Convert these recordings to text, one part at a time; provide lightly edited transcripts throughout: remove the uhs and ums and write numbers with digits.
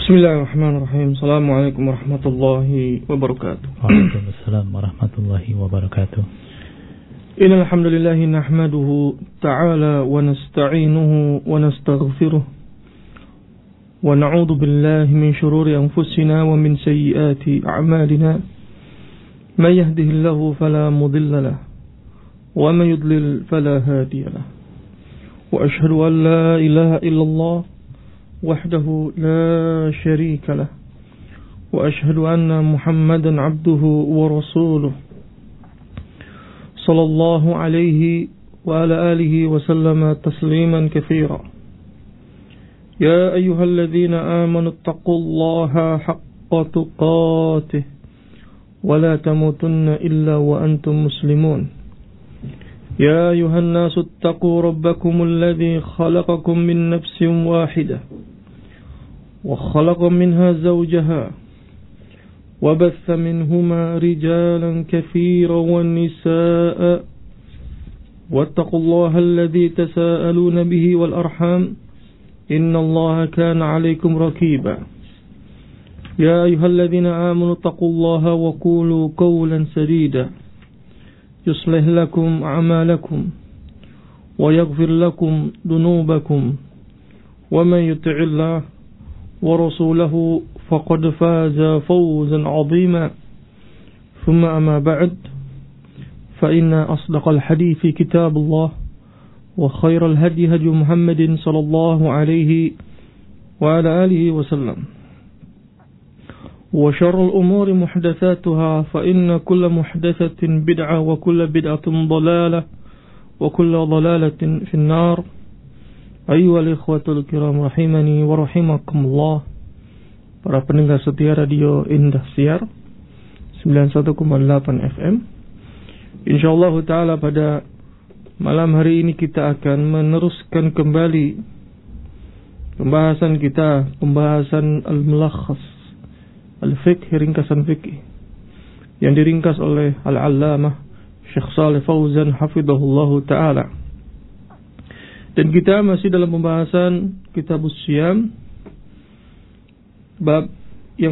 Bismillahirrahmanirrahim. Assalamualaikum warahmatullahi wabarakatuh. Waalaikumsalam warahmatullahi wabarakatuh. Innal hamdalillah nahmaduhu ta'ala wa nasta'inuhu wa nastaghfiruh wa na'udzu billahi min shururi anfusina wa min sayyiati a'malina. May yahdihillahu fala mudilla lahu wa may yudlil fala hadiya lahu. Wa asyhadu an la ilaha illallah وحده لا شريك له وأشهد أن محمدا عبده ورسوله صلى الله عليه وعلى آله وسلم تسليما كثيرا. يا أيها الذين آمنوا اتقوا الله حق تقاته ولا تموتن إلا وأنتم مسلمون. يا أيها الناس اتقوا ربكم الذي خلقكم من نفس واحدة وخلق منها زوجها وبث منهما رجالا كثيرا والنساء واتقوا الله الذي تساءلون به والأرحام إن الله كان عليكم رقيبا. يا أيها الذين آمنوا اتقوا الله وقولوا قولا سديدا يصلح لكم أعمالكم ويغفر لكم ذنوبكم ومن يطع الله ورسوله فقد فاز فوزا عظيما. ثم أما بعد فإن أصدق الحديث كتاب الله وخير الهدي هدي محمد صلى الله عليه وعلى آله وسلم وشر الأمور محدثاتها فإن كل محدثة بدعة وكل بدعة ضلالة وكل ضلالة في النار. أيها الإخوة الكرام rahimani wa rahimakumullah. Para pendengar setia Radio Indah Siar 91,8 FM. Insyaallah taala pada malam hari ini kita akan meneruskan kembali pembahasan al-mulakhas al-fiqh, ringkasan fikih yang diringkas oleh Al-Allamah Syekh Shalih Fauzan hafizahullahu taala. Dan kita masih dalam pembahasan Kitabus Syiyam, bab yang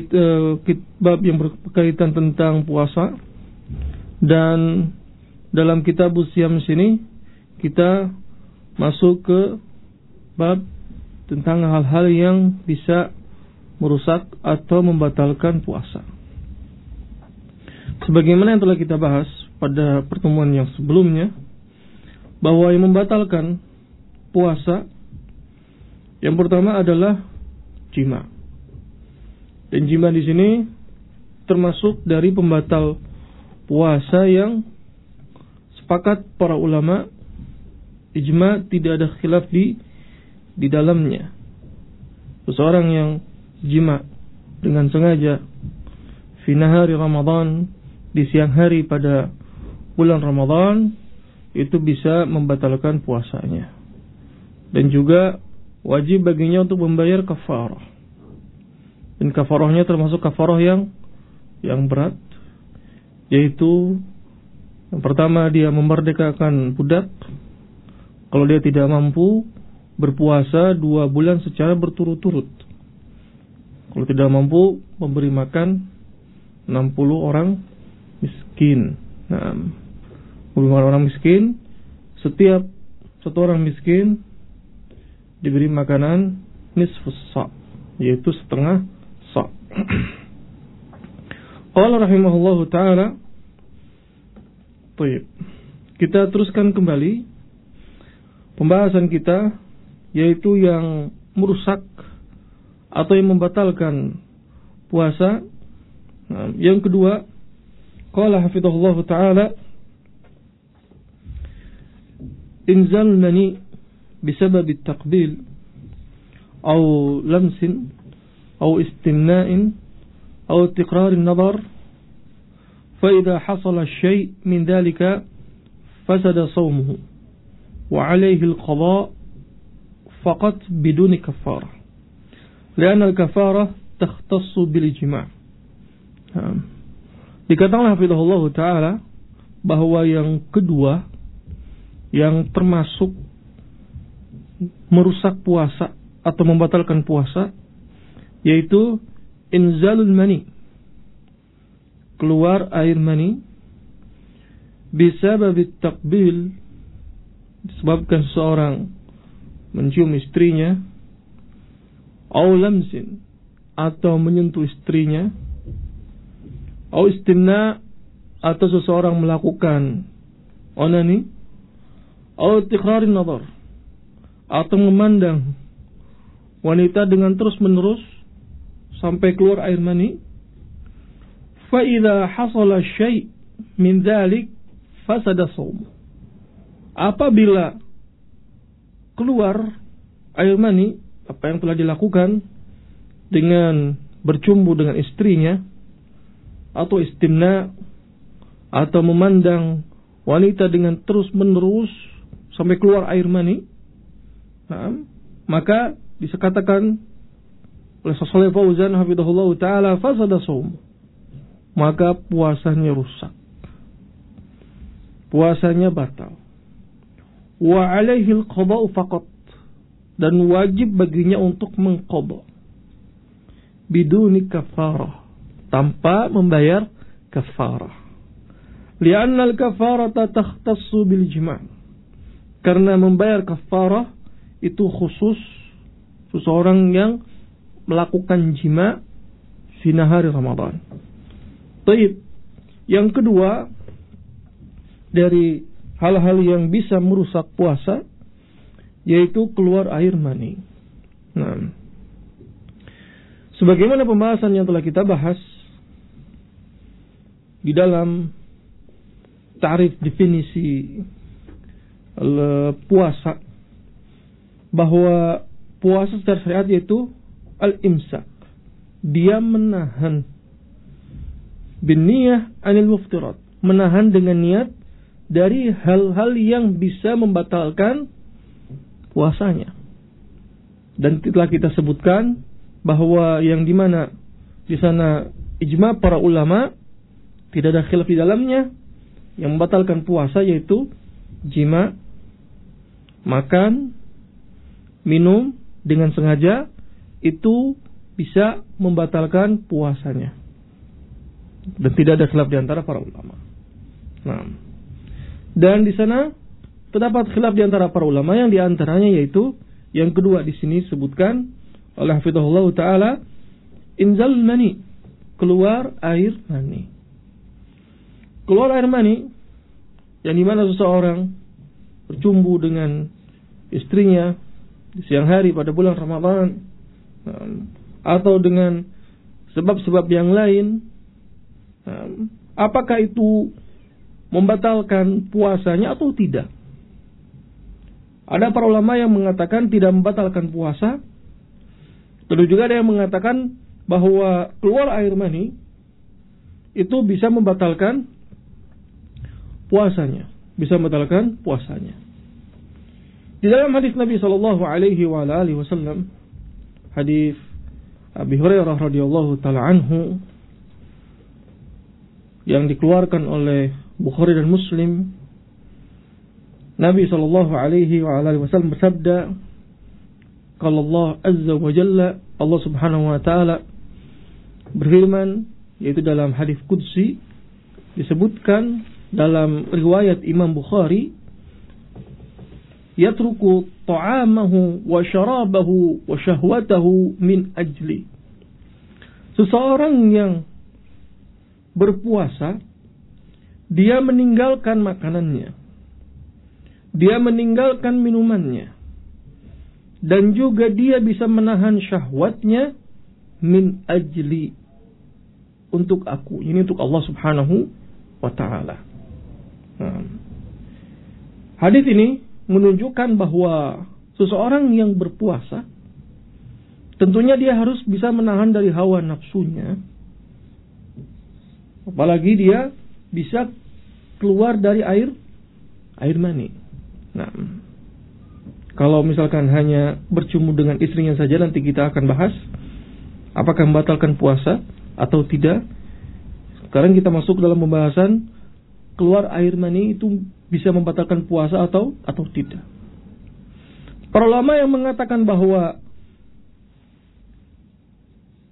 berkaitan tentang puasa. Dan dalam Kitabus Syiyam sini kita masuk ke bab tentang hal-hal yang bisa merusak atau membatalkan puasa. Sebagaimana yang telah kita bahas pada pertemuan yang sebelumnya, bahwa yang membatalkan puasa yang pertama adalah jima. Dan jima di sini termasuk dari pembatal puasa yang sepakat para ulama ijma, tidak ada khilaf di dalamnya. Seseorang yang jima dengan sengaja fi nahari Ramadan, di siang hari pada bulan Ramadan, itu bisa membatalkan puasanya. Dan juga wajib baginya untuk membayar kafarah. Dan kafarahnya termasuk kafarah yang berat, yaitu yang pertama dia memerdekakan budak kalau dia tidak mampu berpuasa 2 bulan secara berturut-turut. Kalau tidak mampu memberi makan 60 orang miskin. Nah, 60 orang miskin, setiap satu orang miskin diberi makanan nisfus sa', yaitu setengah sa'. Qala rahimahullahu ta'ala. Baik. Kita teruskan kembali pembahasan kita, yaitu yang merusak atau yang membatalkan puasa. Nah, yang kedua, qala hafizahullahu ta'ala, inzal mani bisabab at-taqbil aw lamsin aw istimna'in aw tiqrar an-nazar, fa idha hasala shay' min dhalika fasada sawmuhu wa 'alayhi al-qada' faqat biduni kafarah, li'anna al-kafarah takhtassu bil ijma'. Dikatakan hafizahullahu ta'ala bahwa yang kedua yang termasuk merusak puasa atau membatalkan puasa yaitu inzalul mani, keluar air mani, bisababit takbil, disebabkan seseorang mencium istrinya, au lamsin, atau menyentuh istrinya, au istimna, atau seseorang melakukan onani, au tikrarin nazar, atau memandang wanita dengan terus menerus sampai keluar air mani. Fa idza hasala syai' min dzalik fasada shaum. Apabila keluar air mani, apa yang telah dilakukan dengan bercumbu dengan istrinya, atau istimna, atau memandang wanita dengan terus menerus sampai keluar air mani, maka bisa katakan oleh Syaikh Fauzan hafizahullah taala, fasada shaum, maka puasanya rusak, puasanya batal. Wa alaihi al-qada'u faqat, dan wajib baginya untuk mengqadha biduni kafarah, tanpa membayar kafarah. Li'anna al-kafarata takhtassu bil jima', karena membayar kafarah itu khusus seseorang yang melakukan jima' di nahari Ramadan. Baik, yang kedua dari hal-hal yang bisa merusak puasa yaitu keluar air mani. Nah, sebagaimana pembahasan yang telah kita bahas di dalam ta'rif definisi puasa, bahwa puasa secara syariat yaitu al-imsak, dia menahan bin niyah anil muftirat, menahan dengan niat dari hal-hal yang bisa membatalkan puasanya. Dan telah kita sebutkan bahwa yang dimana di sana ijma para ulama, tidak ada khilaf di dalamnya, yang membatalkan puasa yaitu jima, makan, minum dengan sengaja, itu bisa membatalkan puasanya. Dan tidak ada khilaf di antara para ulama. Nah, dan di sana terdapat khilaf di antara para ulama, yang di antaranya yaitu yang kedua di sini sebutkan oleh hafizahullah taala, inzal mani, keluar air mani. Keluar air mani yang dimana seseorang bercumbu dengan istrinya di siang hari pada bulan Ramadan, atau dengan sebab-sebab yang lain, apakah itu membatalkan puasanya atau tidak? Ada para ulama yang mengatakan tidak membatalkan puasa. Lalu juga ada yang mengatakan bahwa keluar air mani itu bisa membatalkan puasanya, bisa membatalkan puasanya. Di dalam hadis Nabi sallallahu alaihi wasallam, hadis Abi Hurairah radhiyallahu taala anhu yang dikeluarkan oleh Bukhari dan Muslim, Nabi sallallahu alaihi wasallam bersabda, kalau Allah azza wa jalla, Allah subhanahu wa ta'ala berfirman, yaitu dalam hadis qudsi, disebutkan dalam riwayat Imam Bukhari, yatruku ta'amahu wa syarabahu wa syahwatahu min ajli. Seseorang yang berpuasa, dia meninggalkan makanannya, dia meninggalkan minumannya, dan juga dia bisa menahan syahwatnya min ajli, untuk aku, ini untuk Allah subhanahu wa ta'ala. Hadis ini menunjukkan bahwa seseorang yang berpuasa, tentunya dia harus bisa menahan dari hawa nafsunya, apalagi dia bisa keluar dari air mani. Nah, kalau misalkan hanya bercumbu dengan istrinya saja, nanti kita akan bahas apakah membatalkan puasa atau tidak. Sekarang kita masuk dalam pembahasan keluar air mani itu bisa membatalkan puasa atau tidak. Para ulama yang mengatakan bahwa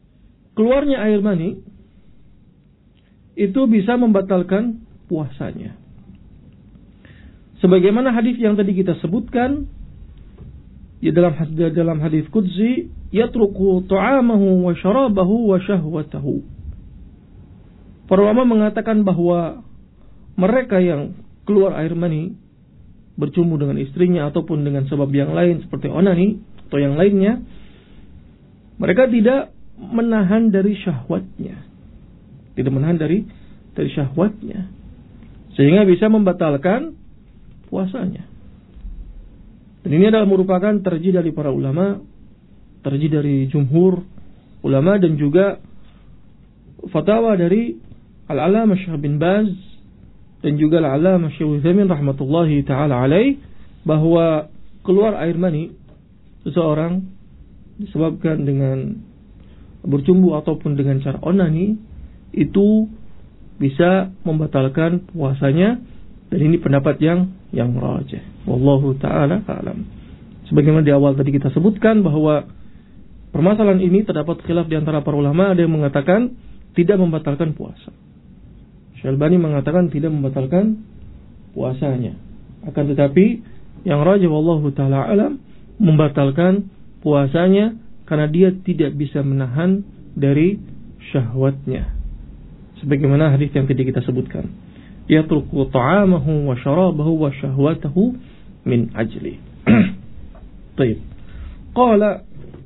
keluarnya air mani itu bisa membatalkan puasanya. Sebagaimana hadis yang tadi kita sebutkan, ya dalam hadis qudsi, yatruku ta'amahu wa syarabahu wa syahwatahu. Para ulama mengatakan bahwa mereka yang keluar air mani bercumbu dengan istrinya ataupun dengan sebab yang lain seperti onani atau yang lainnya, mereka tidak menahan dari syahwatnya. Tidak menahan dari syahwatnya, sehingga bisa membatalkan puasanya. Dan ini adalah merupakan terjih dari para ulama, terjih dari jumhur ulama, dan juga fatwa dari Al-Allamah Syekh bin Baz dan juga Al-Allamah Syekh Utsaimin rahmatullahi taala alaih, bahwa keluar air mani seseorang disebabkan dengan bercumbu ataupun dengan cara onani itu bisa membatalkan puasanya, dan ini pendapat yang rajih. Wallahu taala a'lam. Sebagaimana di awal tadi kita sebutkan bahwa permasalahan ini terdapat khilaf di antara para ulama. Ada yang mengatakan tidak membatalkan puasa. Syalbani mengatakan tidak membatalkan puasanya. Akan tetapi yang rajih wallahu taala a'lam membatalkan puasanya karena dia tidak bisa menahan dari syahwatnya. Sebagaimana hadis yang tadi kita sebutkan, yatruku ta'amahu wa syarabahu wa syahwatahu min ajli. Baik. Qala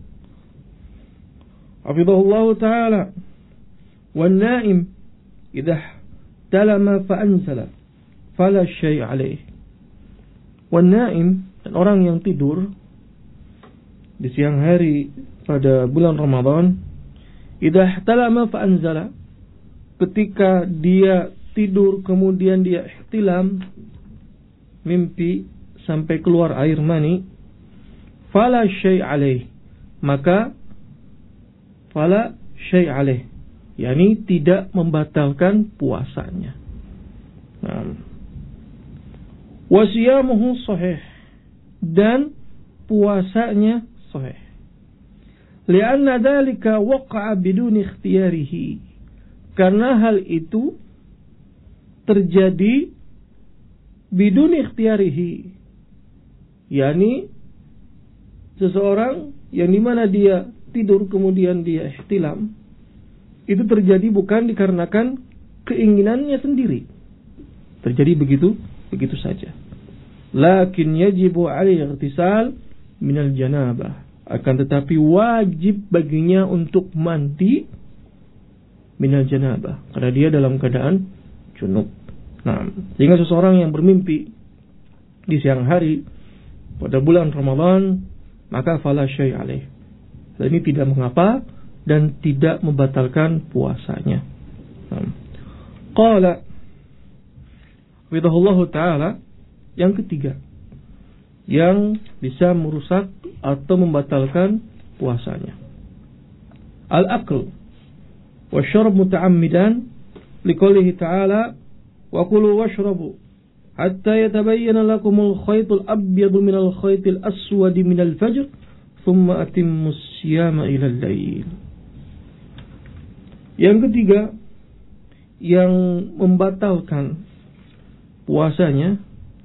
hafizahullah ta'ala, wan naim idza talama fa anzala fala syai' alaih. Wan naim, dan orang yang tidur di siang hari pada bulan Ramadan, idza talama fa anzala, ketika dia tidur kemudian dia ihtilam, mimpi sampai keluar air mani, fala syai' alaih, maka fala syai' alaih, yakni tidak membatalkan puasanya. Wa siyamuhu sahih, dan puasanya sahih. Lianna dzalika waqa'a biduni ikhtiyarihi, karena hal itu terjadi biduni ikhtiyarihi, yakni seseorang yang dimana dia tidur kemudian dia ihtilam, itu terjadi bukan dikarenakan keinginannya sendiri, terjadi begitu saja. Lakin yajibu alaihi ightisal minal janabah, akan tetapi wajib baginya untuk mandi minal janabah, karena dia dalam keadaan junub. Nah, sehingga seseorang yang bermimpi di siang hari pada bulan Ramadan, maka fala syai' alaih, dan ini tidak mengapa dan tidak membatalkan puasanya. Qala ridahullahu ta'ala, yang ketiga yang bisa merusak atau membatalkan puasanya, al-aql wa syarb muta'ammidan liqoulihi ta'ala wa kulu washrabu hatta yatabayyana lakumul khaytul abyadu minal khaytil aswadi minal fajr thumma atimmus siyama ilal lail. Yang ketiga yang membatalkan puasanya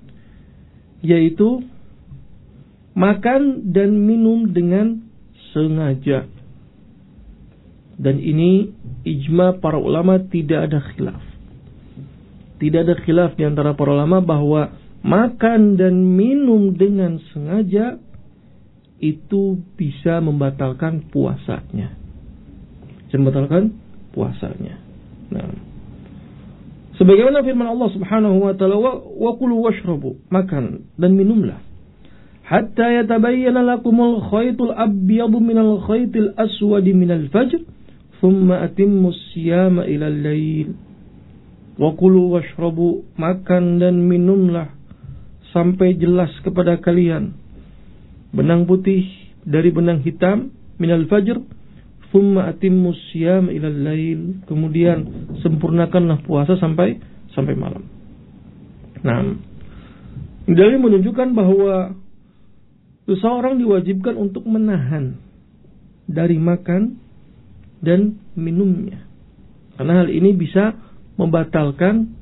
yaitu makan dan minum dengan sengaja. Dan ini ijma para ulama, tidak ada khilaf. Tidak ada khilaf di antara para ulama bahwa makan dan minum dengan sengaja itu bisa membatalkan puasanya. Bisa membatalkan puasanya. Nah, sebagaimana firman Allah Subhanahu wa taala, wa kulu washrabu, makan dan minumlah, hatta yatabayyana lakumul khaytul abyadu minal khaytil aswadi minal fajr thumma atimmus siyama ilal lail. Wa kulu washrabu, makan dan minumlah sampai jelas kepada kalian benang putih dari benang hitam minal fajr thumma atimmus siyama ilal lail, kemudian sempurnakanlah puasa sampai malam. Nah, dalil menunjukkan bahwa seseorang diwajibkan untuk menahan dari makan dan minumnya. Karena hal ini bisa membatalkan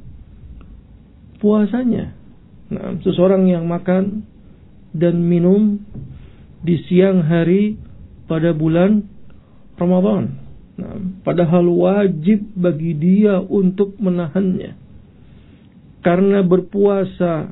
puasanya. Nah, seseorang yang makan dan minum di siang hari pada bulan Ramadan, nah, padahal wajib bagi dia untuk menahannya. Karena berpuasa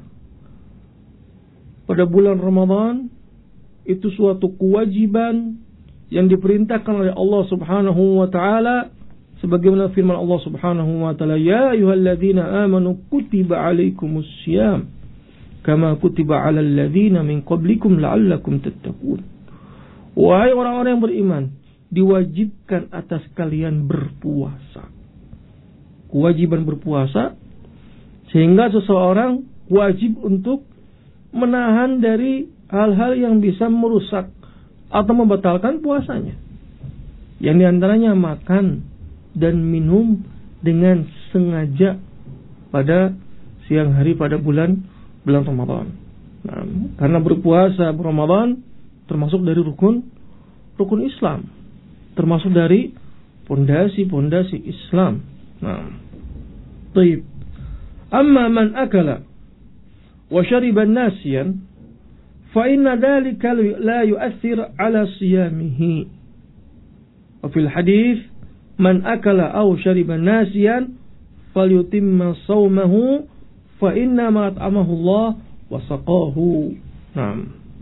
pada bulan Ramadan itu suatu kewajiban yang diperintahkan oleh Allah Subhanahu wa taala, sebagaimana firman Allah Subhanahu wa taala, ya ayyuhalladzina amanu kutiba alaikumussyam kama kutiba alal ladzina min qablikum la'allakum tattaqun. Wahai orang-orang yang beriman, diwajibkan atas kalian berpuasa. Kewajiban berpuasa sehingga seseorang wajib untuk menahan dari hal-hal yang bisa merusak atau membatalkan puasanya. Yang diantaranya makan dan minum dengan sengaja pada siang hari pada bulan Ramadan. Nah, karena berpuasa Ramadan termasuk dari rukun Islam, termasuk dari pondasi-pondasi Islam. Nah, baik. Amma man akala wa shariba nasiyan fa inna dhalika la yu'athir ala siyamihi. Wa fil hadits man akala aw shariba nasiyan falyutimma shawmahu fa inna ma at'amahu Allah wa saqahu. Naam.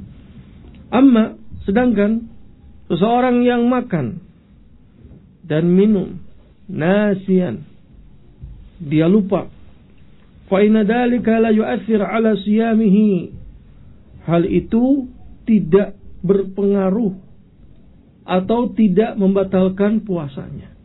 Amma sedangkan seseorang yang makan dan minum nasiyan, dia lupa, fa inna dzalika la yu'athir ala siyamihi, hal itu tidak berpengaruh atau tidak membatalkan puasanya.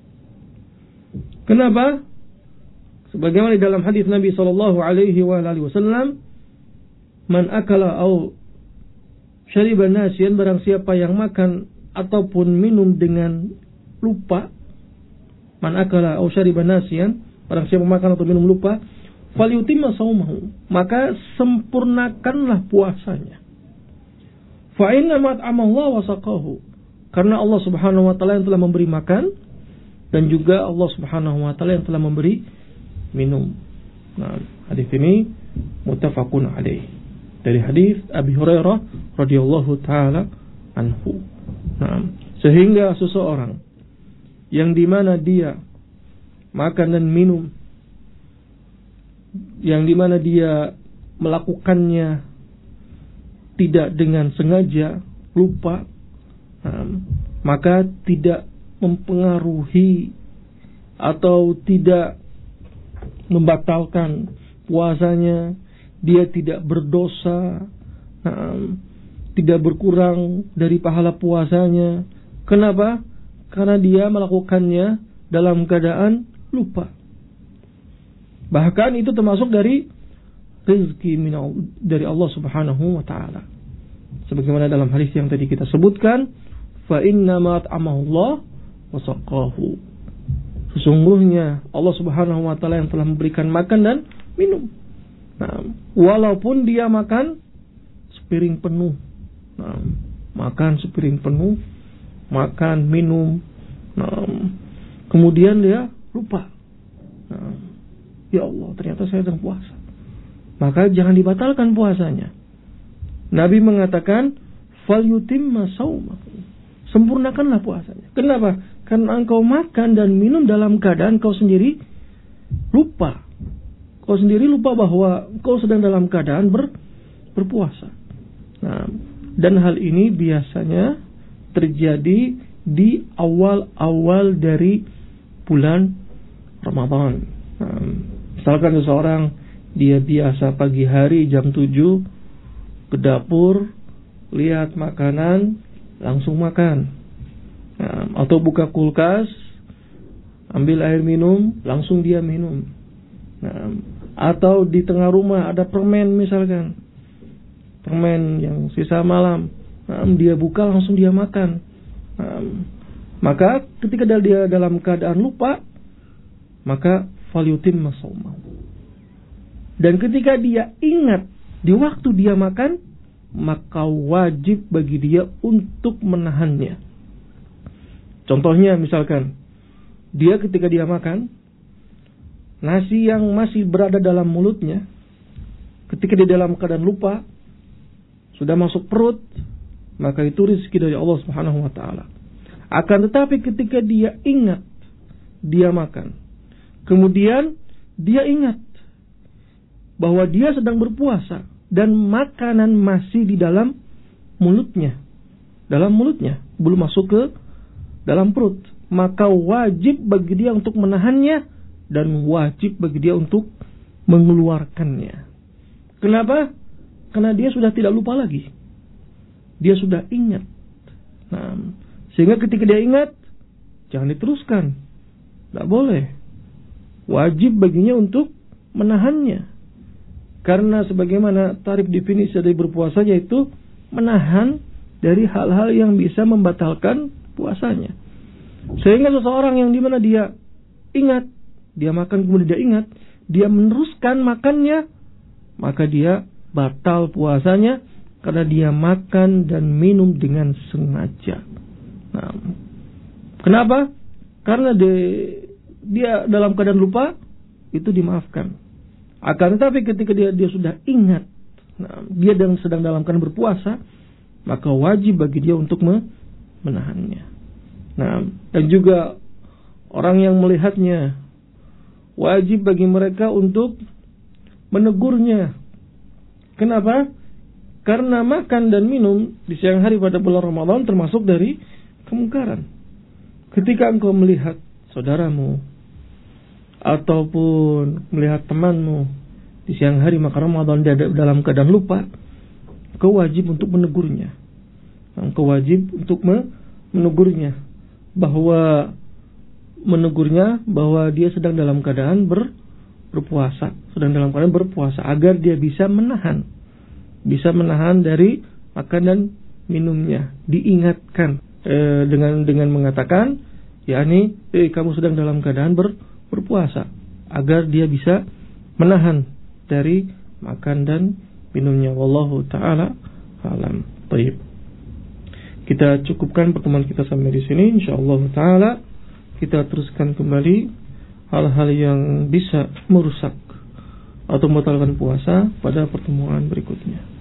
Kenapa? Sebagaimana di dalam hadis Nabi sallallahu alaihi wasallam, man akala au syariba nasiyan, barang siapa yang makan ataupun minum dengan lupa, man akala au syariba nasiyan, barang siapa makan atau minum lupa, falyutimma shaumahu, maka sempurnakanlah puasanya. Fa inna ma at'amahu wa saqahu, karena Allah Subhanahu wa taala yang telah memberi makan dan juga Allah Subhanahu wa taala yang telah memberi minum. Nah, hadis ini muttafaqun alaih, dari hadis Abi Hurairah radhiyallahu taala anhu. Nah, sehingga seseorang yang dimana dia makan dan minum, yang dimana dia melakukannya tidak dengan sengaja, lupa, maka tidak mempengaruhi atau tidak membatalkan puasanya, dia tidak berdosa, tidak berkurang dari pahala puasanya. Kenapa? Karena dia melakukannya dalam keadaan lupa. Bahkan itu termasuk dari rezeki dari Allah Subhanahu wa taala. Sebagaimana dalam hadis yang tadi kita sebutkan, fa inna ma at'amahu Allah wa saqahu. Sesungguhnya Allah Subhanahu wa taala yang telah memberikan makan dan minum. Nah, walaupun dia makan sepiring penuh. Nah, makan sepiring penuh, makan, minum. Nah, kemudian dia lupa. Nah, ya Allah, ternyata saya sedang puasa. Maka jangan dibatalkan puasanya. Nabi mengatakan, falyutimma shaumahu, sempurnakanlah puasanya. Kenapa? Karena engkau makan dan minum dalam keadaan kau sendiri lupa. Kau sendiri lupa bahwa kau sedang dalam keadaan berpuasa. Nah, dan hal ini biasanya terjadi di awal-awal dari bulan Ramadan. Nah, misalkan seseorang dia biasa pagi hari jam 7 ke dapur, lihat makanan, langsung makan. Nah, atau buka kulkas, ambil air minum, langsung dia minum. Nah, atau di tengah rumah ada permen misalkan, permen yang sisa malam, nah, dia buka langsung dia makan. Nah, maka ketika dia dalam keadaan lupa, maka falyutimma shaumahu. Dan ketika dia ingat di waktu dia makan, maka wajib bagi dia untuk menahannya. Contohnya misalkan, dia ketika dia makan, nasi yang masih berada dalam mulutnya, ketika dia dalam keadaan lupa, sudah masuk perut, maka itu rezeki dari Allah Subhanahu wa ta'ala. Akan tetapi ketika dia ingat, dia makan, kemudian dia ingat bahwa dia sedang berpuasa dan makanan masih di dalam mulutnya, belum masuk ke dalam perut, maka wajib bagi dia untuk menahannya dan wajib bagi dia untuk mengeluarkannya. Kenapa? Karena dia sudah tidak lupa lagi, dia sudah ingat. Nah, sehingga ketika dia ingat, jangan diteruskan, tidak boleh. Wajib baginya untuk menahannya. Karena sebagaimana tarif definisi dari berpuasa, yaitu menahan dari hal-hal yang bisa membatalkan puasanya. Sehingga seseorang yang dimana dia ingat, dia makan kemudian dia ingat, dia meneruskan makannya, maka dia batal puasanya karena dia makan dan minum dengan sengaja. Nah, kenapa? Karena dia dalam keadaan lupa, itu dimaafkan. Akan tetapi ketika dia sudah ingat, nah, dia sedang dalam keadaan berpuasa, maka wajib bagi dia untuk menahannya. Nah, dan juga orang yang melihatnya, wajib bagi mereka untuk menegurnya. Kenapa? Karena makan dan minum di siang hari pada bulan Ramadan termasuk dari kemungkaran. Ketika engkau melihat saudaramu ataupun melihat temanmu di siang hari maka Ramadan dia dalam keadaan lupa, engkau wajib untuk menegurnya. Engkau wajib untuk menegurnya bahwa dia sedang dalam keadaan berpuasa, agar dia bisa menahan dari makan dan minumnya. Diingatkan dengan mengatakan, yakni kamu sedang dalam keadaan berpuasa, agar dia bisa menahan dari makan dan minumnya. Wallahu ta'ala alam. Baik. Kita cukupkan pertemuan kita sampai di sini. Insyaallah ta'ala kita teruskan kembali hal-hal yang bisa merusak atau membatalkan puasa pada pertemuan berikutnya.